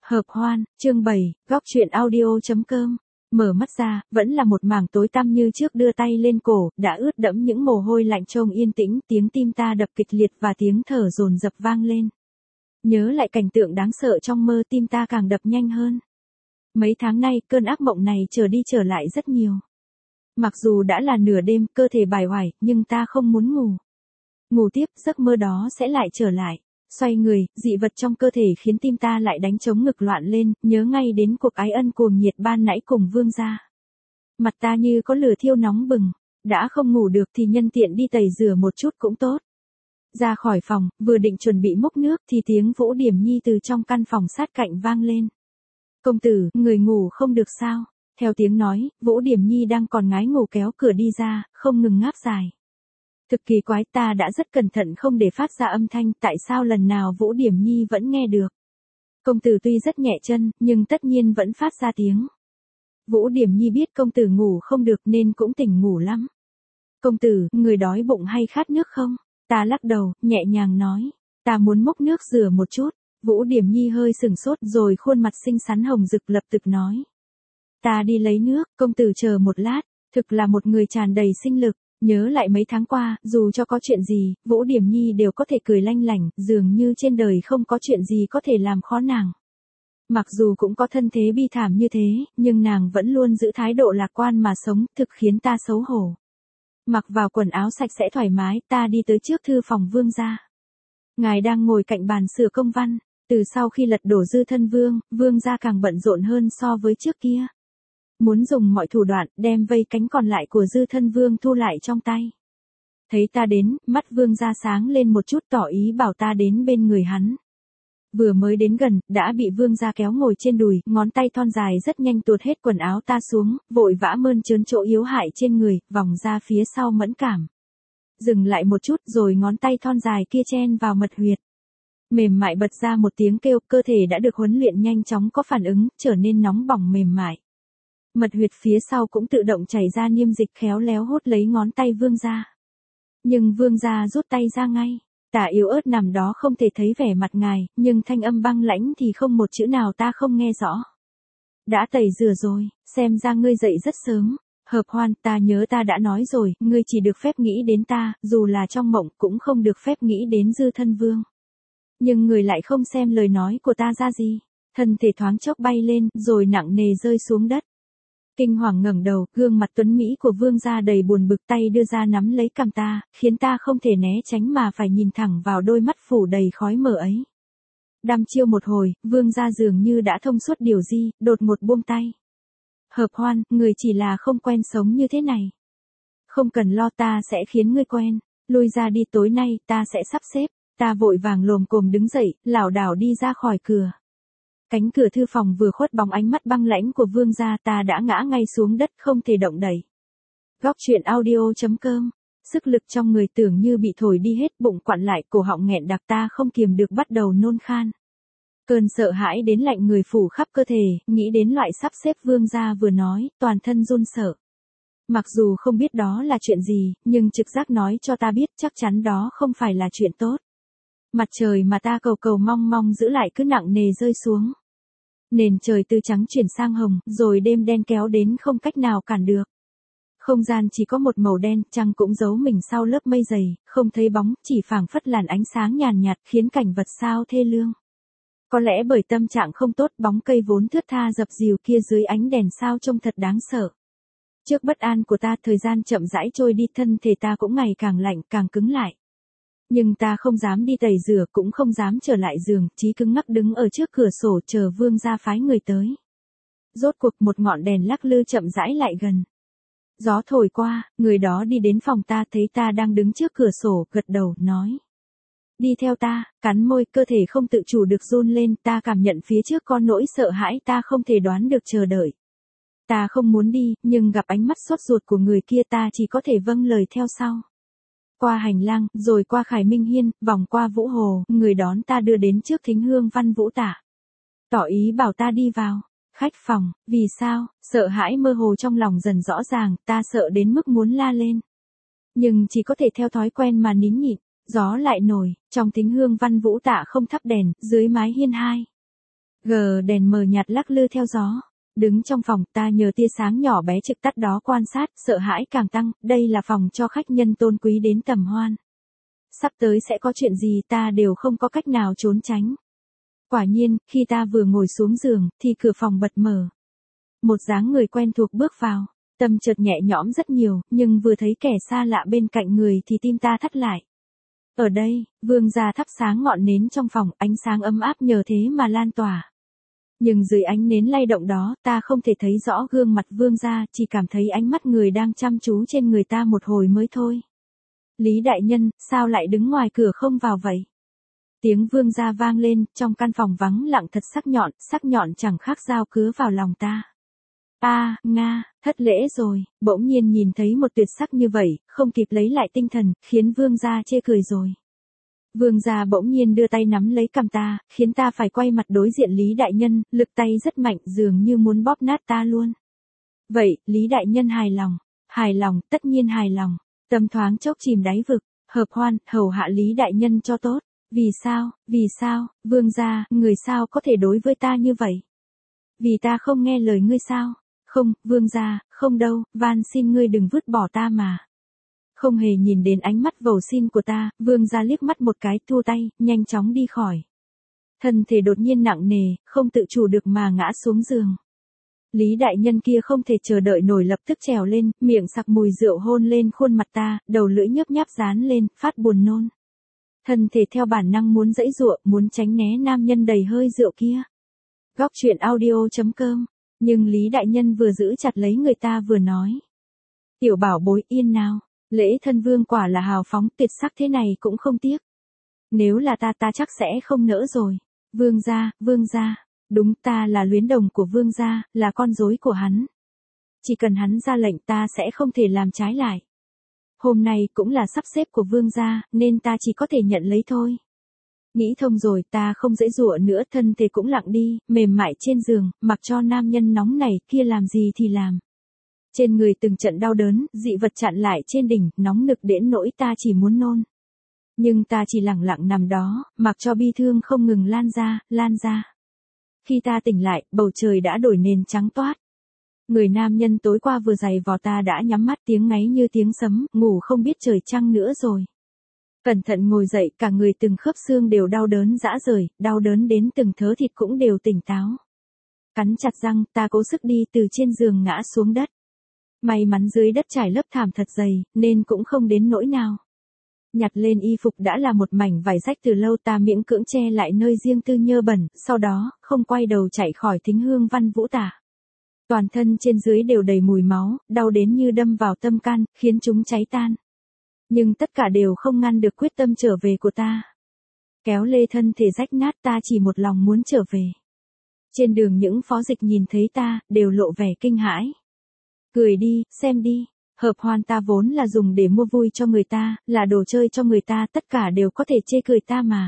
Hợp hoan, chương 7, góc chuyện audio.com. Mở mắt ra, vẫn là một mảng tối tăm như trước, đưa tay lên cổ, đã ướt đẫm những mồ hôi lạnh. Trông yên tĩnh, tiếng tim ta đập kịch liệt và tiếng thở dồn dập vang lên. Nhớ lại cảnh tượng đáng sợ trong mơ, tim ta càng đập nhanh hơn. Mấy tháng nay, cơn ác mộng này trở đi trở lại rất nhiều. Mặc dù đã là nửa đêm, cơ thể bài oải, nhưng ta không muốn ngủ. Ngủ tiếp, giấc mơ đó sẽ lại trở lại. Xoay người, dị vật trong cơ thể khiến tim ta lại đánh trống ngực loạn lên, nhớ ngay đến cuộc ái ân cuồng nhiệt ban nãy cùng Vương gia. Mặt ta như có lửa thiêu nóng bừng, đã không ngủ được thì nhân tiện đi tẩy rửa một chút cũng tốt. Ra khỏi phòng, vừa định chuẩn bị múc nước thì tiếng Vũ Điểm Nhi từ trong căn phòng sát cạnh vang lên. Công tử, người ngủ không được sao? Theo tiếng nói, Vũ Điểm Nhi đang còn ngái ngủ kéo cửa đi ra, không ngừng ngáp dài. Thực kỳ quái, ta đã rất cẩn thận không để phát ra âm thanh, tại sao lần nào Vũ Điểm Nhi vẫn nghe được. Công tử tuy rất nhẹ chân, nhưng tất nhiên vẫn phát ra tiếng. Vũ Điểm Nhi biết công tử ngủ không được nên cũng tỉnh ngủ lắm. Công tử, người đói bụng hay khát nước không? Ta lắc đầu, nhẹ nhàng nói. Ta muốn múc nước rửa một chút. Vũ Điểm Nhi hơi sừng sốt rồi khuôn mặt xinh xắn hồng rực lập tức nói. Ta đi lấy nước, công tử chờ một lát. Thực là một người tràn đầy sinh lực. Nhớ lại mấy tháng qua, dù cho có chuyện gì, Vũ Điểm Nhi đều có thể cười lanh lảnh, dường như trên đời không có chuyện gì có thể làm khó nàng. Mặc dù cũng có thân thế bi thảm như thế, nhưng nàng vẫn luôn giữ thái độ lạc quan mà sống, thực khiến ta xấu hổ. Mặc vào quần áo sạch sẽ thoải mái, ta đi tới trước thư phòng Vương gia. Ngài đang ngồi cạnh bàn sửa công văn, từ sau khi lật đổ Dư Thân Vương, Vương gia càng bận rộn hơn so với trước kia. Muốn dùng mọi thủ đoạn, đem vây cánh còn lại của Dư Thân Vương thu lại trong tay. Thấy ta đến, mắt Vương gia sáng lên một chút, tỏ ý bảo ta đến bên người hắn. Vừa mới đến gần, đã bị Vương gia kéo ngồi trên đùi, ngón tay thon dài rất nhanh tuột hết quần áo ta xuống, vội vã mơn trớn chỗ yếu hại trên người, vòng ra phía sau mẫn cảm. Dừng lại một chút rồi ngón tay thon dài kia chen vào mật huyệt. Mềm mại bật ra một tiếng kêu, cơ thể đã được huấn luyện nhanh chóng có phản ứng, trở nên nóng bỏng mềm mại. Mật huyệt phía sau cũng tự động chảy ra niêm dịch, khéo léo hút lấy ngón tay Vương gia. Nhưng Vương gia rút tay ra ngay. Tả yếu ớt nằm đó không thể thấy vẻ mặt ngài, nhưng thanh âm băng lãnh thì không một chữ nào ta không nghe rõ. Đã tẩy rửa rồi, xem ra ngươi dậy rất sớm. Hợp hoan, ta nhớ ta đã nói rồi, ngươi chỉ được phép nghĩ đến ta, dù là trong mộng cũng không được phép nghĩ đến Dư Thân Vương. Nhưng người lại không xem lời nói của ta ra gì. Thân thể thoáng chốc bay lên, rồi nặng nề rơi xuống đất. Kinh hoàng ngẩng đầu, gương mặt tuấn mỹ của Vương gia đầy buồn bực, tay đưa ra nắm lấy cằm ta, khiến ta không thể né tránh mà phải nhìn thẳng vào đôi mắt phủ đầy khói mờ ấy. Đăm chiêu một hồi, Vương gia dường như đã thông suốt điều gì, đột ngột buông tay. Hợp hoan, người chỉ là không quen sống như thế này. Không cần lo, ta sẽ khiến ngươi quen. Lui ra đi, tối nay ta sẽ sắp xếp. Ta vội vàng lồm cồm đứng dậy, lảo đảo đi ra khỏi cửa. Cánh cửa thư phòng vừa khuất bóng ánh mắt băng lãnh của Vương gia, ta đã ngã ngay xuống đất không thể động đậy. Góc chuyện audio.com. Sức lực trong người tưởng như bị thổi đi hết, bụng quặn lại, cổ họng nghẹn đặc, ta không kiềm được bắt đầu nôn khan. Cơn sợ hãi đến lạnh người phủ khắp cơ thể, nghĩ đến loại sắp xếp Vương gia vừa nói, toàn thân run sợ. Mặc dù không biết đó là chuyện gì, nhưng trực giác nói cho ta biết chắc chắn đó không phải là chuyện tốt. Mặt trời mà ta cầu cầu mong mong giữ lại cứ nặng nề rơi xuống. Nền trời từ trắng chuyển sang hồng, rồi đêm đen kéo đến không cách nào cản được. Không gian chỉ có một màu đen, trăng cũng giấu mình sau lớp mây dày, không thấy bóng, chỉ phảng phất làn ánh sáng nhàn nhạt khiến cảnh vật sao thê lương. Có lẽ bởi tâm trạng không tốt, bóng cây vốn thướt tha dập dìu kia dưới ánh đèn sao trông thật đáng sợ. Trước bất an của ta, thời gian chậm rãi trôi đi, thân thể ta cũng ngày càng lạnh, càng cứng lại. Nhưng ta không dám đi tẩy rửa, cũng không dám trở lại giường, chí cứng ngắc đứng ở trước cửa sổ chờ Vương gia phái người tới. Rốt cuộc một ngọn đèn lắc lư chậm rãi lại gần. Gió thổi qua, người đó đi đến phòng ta, thấy ta đang đứng trước cửa sổ, gật đầu, nói. Đi theo ta, cắn môi, cơ thể không tự chủ được run lên, ta cảm nhận phía trước có nỗi sợ hãi ta không thể đoán được chờ đợi. Ta không muốn đi, nhưng gặp ánh mắt sốt ruột của người kia ta chỉ có thể vâng lời theo sau. Qua hành lang, rồi qua Khải Minh Hiên, vòng qua Vũ Hồ, người đón ta đưa đến trước Thính Hương Văn Vũ Tả. Tỏ ý bảo ta đi vào. Khách phòng, vì sao, sợ hãi mơ hồ trong lòng dần rõ ràng, ta sợ đến mức muốn la lên. Nhưng chỉ có thể theo thói quen mà nín nhịn, gió lại nổi, trong Thính Hương Văn Vũ Tả không thắp đèn, dưới mái hiên hai. Đèn mờ nhạt lắc lư theo gió. Đứng trong phòng ta nhờ tia sáng nhỏ bé trực tắt đó quan sát, sợ hãi càng tăng, đây là phòng cho khách nhân tôn quý đến tầm hoan. Sắp tới sẽ có chuyện gì ta đều không có cách nào trốn tránh. Quả nhiên, khi ta vừa ngồi xuống giường, thì cửa phòng bật mở. Một dáng người quen thuộc bước vào, tâm chợt nhẹ nhõm rất nhiều, nhưng vừa thấy kẻ xa lạ bên cạnh người thì tim ta thắt lại. Ở đây, Vương gia thắp sáng ngọn nến trong phòng, ánh sáng ấm áp nhờ thế mà lan tỏa. Nhưng dưới ánh nến lay động đó, ta không thể thấy rõ gương mặt Vương gia, chỉ cảm thấy ánh mắt người đang chăm chú trên người ta một hồi mới thôi. Lý đại nhân, sao lại đứng ngoài cửa không vào vậy? Tiếng Vương gia vang lên, trong căn phòng vắng lặng thật sắc nhọn chẳng khác dao cứa vào lòng ta. Nga, thất lễ rồi, bỗng nhiên nhìn thấy một tuyệt sắc như vậy, không kịp lấy lại tinh thần, khiến Vương gia chê cười rồi. Vương gia bỗng nhiên đưa tay nắm lấy cằm ta, khiến ta phải quay mặt đối diện Lý đại nhân, lực tay rất mạnh, dường như muốn bóp nát ta luôn. Vậy, Lý đại nhân hài lòng, tất nhiên hài lòng, tâm thoáng chốc chìm đáy vực, hợp hoan, hầu hạ Lý đại nhân cho tốt. Vì sao, Vương gia, người sao có thể đối với ta như vậy? Vì ta không nghe lời ngươi sao? Không, Vương gia, không đâu, van xin ngươi đừng vứt bỏ ta mà. Không hề nhìn đến ánh mắt vầu xin của ta, Vương gia liếc mắt một cái, thua tay, nhanh chóng đi khỏi. Thân thể đột nhiên nặng nề, không tự chủ được mà ngã xuống giường. Lý đại nhân kia không thể chờ đợi nổi lập tức trèo lên, miệng sặc mùi rượu hôn lên khuôn mặt ta, đầu lưỡi nhấp nháp dán lên, phát buồn nôn. Thân thể theo bản năng muốn giãy giụa, muốn tránh né nam nhân đầy hơi rượu kia. Góc truyện audio.com. Nhưng Lý đại nhân vừa giữ chặt lấy người ta vừa nói. Tiểu bảo bối yên nào, lễ thân vương quả là hào phóng tuyệt sắc thế này cũng không tiếc. Nếu là ta chắc sẽ không nỡ rồi. Vương gia, đúng ta là luyến đồng của vương gia, là con rối của hắn. Chỉ cần hắn ra lệnh ta sẽ không thể làm trái lại. Hôm nay cũng là sắp xếp của vương gia, nên ta chỉ có thể nhận lấy thôi. Nghĩ thông rồi, ta không giãy giụa nữa, thân thể cũng lặng đi, mềm mại trên giường, mặc cho nam nhân nóng này kia làm gì thì làm. Trên người từng trận đau đớn, dị vật chặn lại trên đỉnh, nóng nực đến nỗi ta chỉ muốn nôn. Nhưng ta chỉ lặng lặng nằm đó, mặc cho bi thương không ngừng lan ra. Khi ta tỉnh lại, bầu trời đã đổi nền trắng toát. Người nam nhân tối qua vừa giày vò ta đã nhắm mắt, tiếng ngáy như tiếng sấm, ngủ không biết trời trăng nữa rồi. Cẩn thận ngồi dậy, cả người từng khớp xương đều đau đớn rã rời, đau đớn đến từng thớ thịt cũng đều tỉnh táo. Cắn chặt răng, ta cố sức đi từ trên giường ngã xuống đất. May mắn dưới đất trải lớp thảm thật dày, nên cũng không đến nỗi nào. Nhặt lên y phục đã là một mảnh vải rách từ lâu, ta miễn cưỡng che lại nơi riêng tư nhơ bẩn, sau đó, không quay đầu chạy khỏi thính hương văn vũ tả. Toàn thân trên dưới đều đầy mùi máu, đau đến như đâm vào tâm can, khiến chúng cháy tan. Nhưng tất cả đều không ngăn được quyết tâm trở về của ta. Kéo lê thân thể rách nát, ta chỉ một lòng muốn trở về. Trên đường những phó dịch nhìn thấy ta, đều lộ vẻ kinh hãi. Cười đi, xem đi, hợp hoan ta vốn là dùng để mua vui cho người ta, là đồ chơi cho người ta, tất cả đều có thể chê cười ta mà.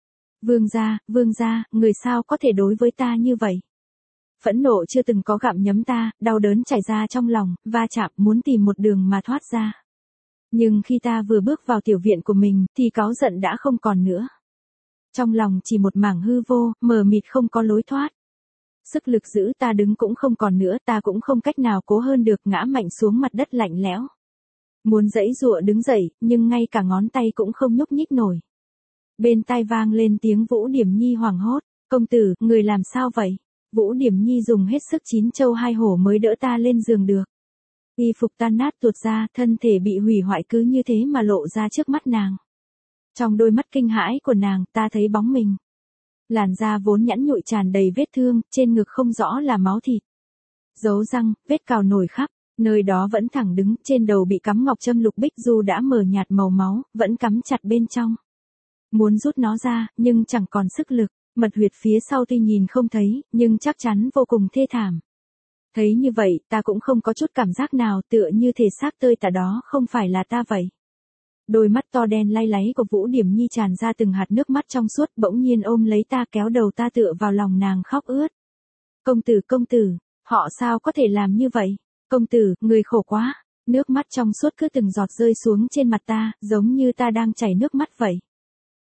Vương gia, người sao có thể đối với ta như vậy? Phẫn nộ chưa từng có gặm nhấm ta, đau đớn chảy ra trong lòng, va chạm muốn tìm một đường mà thoát ra. Nhưng khi ta vừa bước vào tiểu viện của mình, thì cáu giận đã không còn nữa. Trong lòng chỉ một mảng hư vô, mờ mịt không có lối thoát. Sức lực giữ ta đứng cũng không còn nữa, ta cũng không cách nào cố hơn được, ngã mạnh xuống mặt đất lạnh lẽo. Muốn giãy giụa đứng dậy, nhưng ngay cả ngón tay cũng không nhúc nhích nổi. Bên tai vang lên tiếng Vũ Điểm Nhi hoảng hốt, công tử, người làm sao vậy? Vũ Điểm Nhi dùng hết sức chín châu hai hổ mới đỡ ta lên giường được. Y phục tan nát tuột ra, thân thể bị hủy hoại cứ như thế mà lộ ra trước mắt nàng. Trong đôi mắt kinh hãi của nàng, ta thấy bóng mình. Làn da vốn nhẵn nhụi tràn đầy vết thương, trên ngực không rõ là máu thịt. Dấu răng, vết cào nổi khắp, nơi đó vẫn thẳng đứng, trên đầu bị cắm ngọc châm lục bích dù đã mờ nhạt màu máu, vẫn cắm chặt bên trong. Muốn rút nó ra, nhưng chẳng còn sức lực, mật huyệt phía sau tuy nhìn không thấy, nhưng chắc chắn vô cùng thê thảm. Thấy như vậy, ta cũng không có chút cảm giác nào, tựa như thể xác tơi tả đó không phải là ta vậy. Đôi mắt to đen lay láy của Vũ Điểm Nhi tràn ra từng hạt nước mắt trong suốt, bỗng nhiên ôm lấy ta, kéo đầu ta tựa vào lòng nàng khóc ướt. Công tử, họ sao có thể làm như vậy? Công tử, người khổ quá. Nước mắt trong suốt cứ từng giọt rơi xuống trên mặt ta, giống như ta đang chảy nước mắt vậy.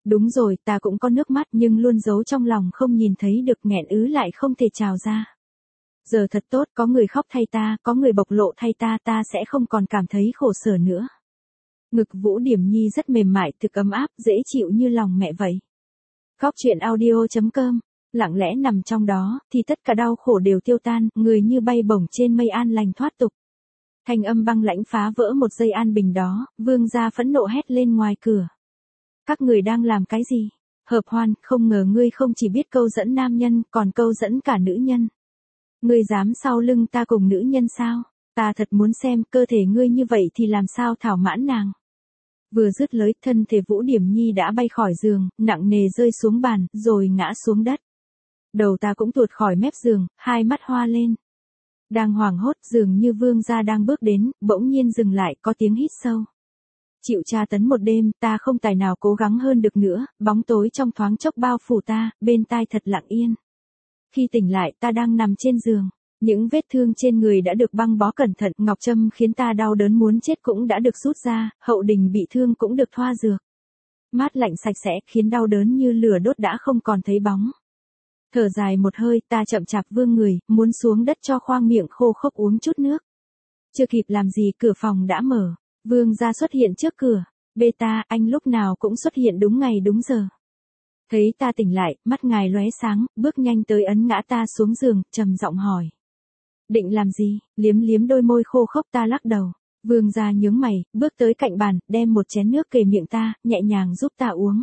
Đúng rồi, ta cũng có nước mắt nhưng luôn giấu trong lòng không nhìn thấy được, nghẹn ứ lại không thể trào ra. Giờ thật tốt, có người khóc thay ta, có người bộc lộ thay ta, ta sẽ không còn cảm thấy khổ sở nữa. Ngực Vũ Điểm Nhi rất mềm mại, thực ấm áp, dễ chịu như lòng mẹ vậy. Góc truyện audio.com, lặng lẽ nằm trong đó, thì tất cả đau khổ đều tiêu tan, người như bay bổng trên mây an lành thoát tục. Thanh âm băng lãnh phá vỡ một giây an bình đó, Vương gia phẫn nộ hét lên ngoài cửa. Các người đang làm cái gì? Hợp Hoan, không ngờ ngươi không chỉ biết câu dẫn nam nhân, còn câu dẫn cả nữ nhân. Ngươi dám sau lưng ta cùng nữ nhân sao? Ta thật muốn xem cơ thể ngươi như vậy thì làm sao thỏa mãn nàng. Vừa dứt lời, thân thể Vũ Điểm Nhi đã bay khỏi giường, nặng nề rơi xuống bàn, rồi ngã xuống đất. Đầu ta cũng tuột khỏi mép giường, hai mắt hoa lên. Đang hoảng hốt, dường như Vương gia đang bước đến, bỗng nhiên dừng lại, có tiếng hít sâu. Chịu tra tấn một đêm, ta không tài nào cố gắng hơn được nữa, bóng tối trong thoáng chốc bao phủ ta, bên tai thật lặng yên. Khi tỉnh lại, ta đang nằm trên giường. Những vết thương trên người đã được băng bó cẩn thận, ngọc châm khiến ta đau đớn muốn chết cũng đã được rút ra, hậu đình bị thương cũng được thoa dược. Mát lạnh sạch sẽ, khiến đau đớn như lửa đốt đã không còn thấy bóng. Thở dài một hơi, ta chậm chạp vươn người, muốn xuống đất cho khoang miệng khô khốc uống chút nước. Chưa kịp làm gì, cửa phòng đã mở. Vương gia xuất hiện trước cửa. Beta, anh lúc nào cũng xuất hiện đúng ngày đúng giờ. Thấy ta tỉnh lại, mắt ngài lóe sáng, bước nhanh tới ấn ngã ta xuống giường, trầm giọng hỏi. Định làm gì? Liếm liếm đôi môi khô khốc, ta lắc đầu. Vương gia nhướng mày, bước tới cạnh bàn, đem một chén nước kề miệng ta, nhẹ nhàng giúp ta uống.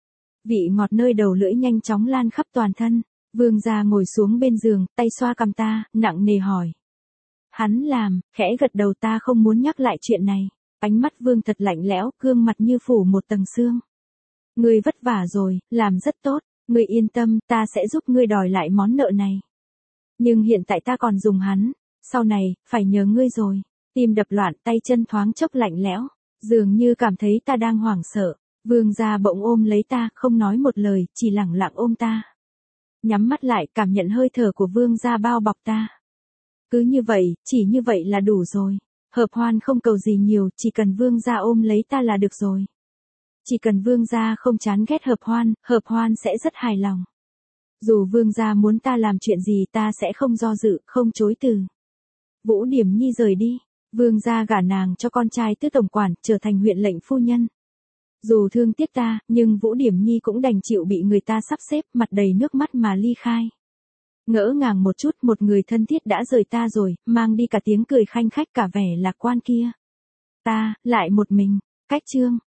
Vị ngọt nơi đầu lưỡi nhanh chóng lan khắp toàn thân. Vương gia ngồi xuống bên giường, tay xoa cằm ta, nặng nề hỏi. Hắn làm, khẽ gật đầu, ta không muốn nhắc lại chuyện này. Ánh mắt Vương thật lạnh lẽo, gương mặt như phủ một tầng sương. Ngươi vất vả rồi, làm rất tốt, ngươi yên tâm, ta sẽ giúp ngươi đòi lại món nợ này. Nhưng hiện tại ta còn dùng hắn, sau này, phải nhờ ngươi rồi. Tim đập loạn, tay chân thoáng chốc lạnh lẽo, dường như cảm thấy ta đang hoảng sợ. Vương gia bỗng ôm lấy ta, không nói một lời, chỉ lẳng lặng ôm ta. Nhắm mắt lại, cảm nhận hơi thở của Vương gia bao bọc ta. Cứ như vậy, chỉ như vậy là đủ rồi. Hợp Hoan không cầu gì nhiều, chỉ cần Vương gia ôm lấy ta là được rồi. Chỉ cần Vương gia không chán ghét Hợp Hoan sẽ rất hài lòng. Dù Vương gia muốn ta làm chuyện gì, ta sẽ không do dự, không chối từ. Vũ Điểm Nhi rời đi, Vương gia gả nàng cho con trai Tứ tổng quản, trở thành huyện lệnh phu nhân. Dù thương tiếc ta, nhưng Vũ Điểm Nhi cũng đành chịu bị người ta sắp xếp, mặt đầy nước mắt mà ly khai. Ngỡ ngàng một chút, một người thân thiết đã rời ta rồi, mang đi cả tiếng cười khanh khách, cả vẻ lạc quan kia. Ta, lại một mình. Cách chương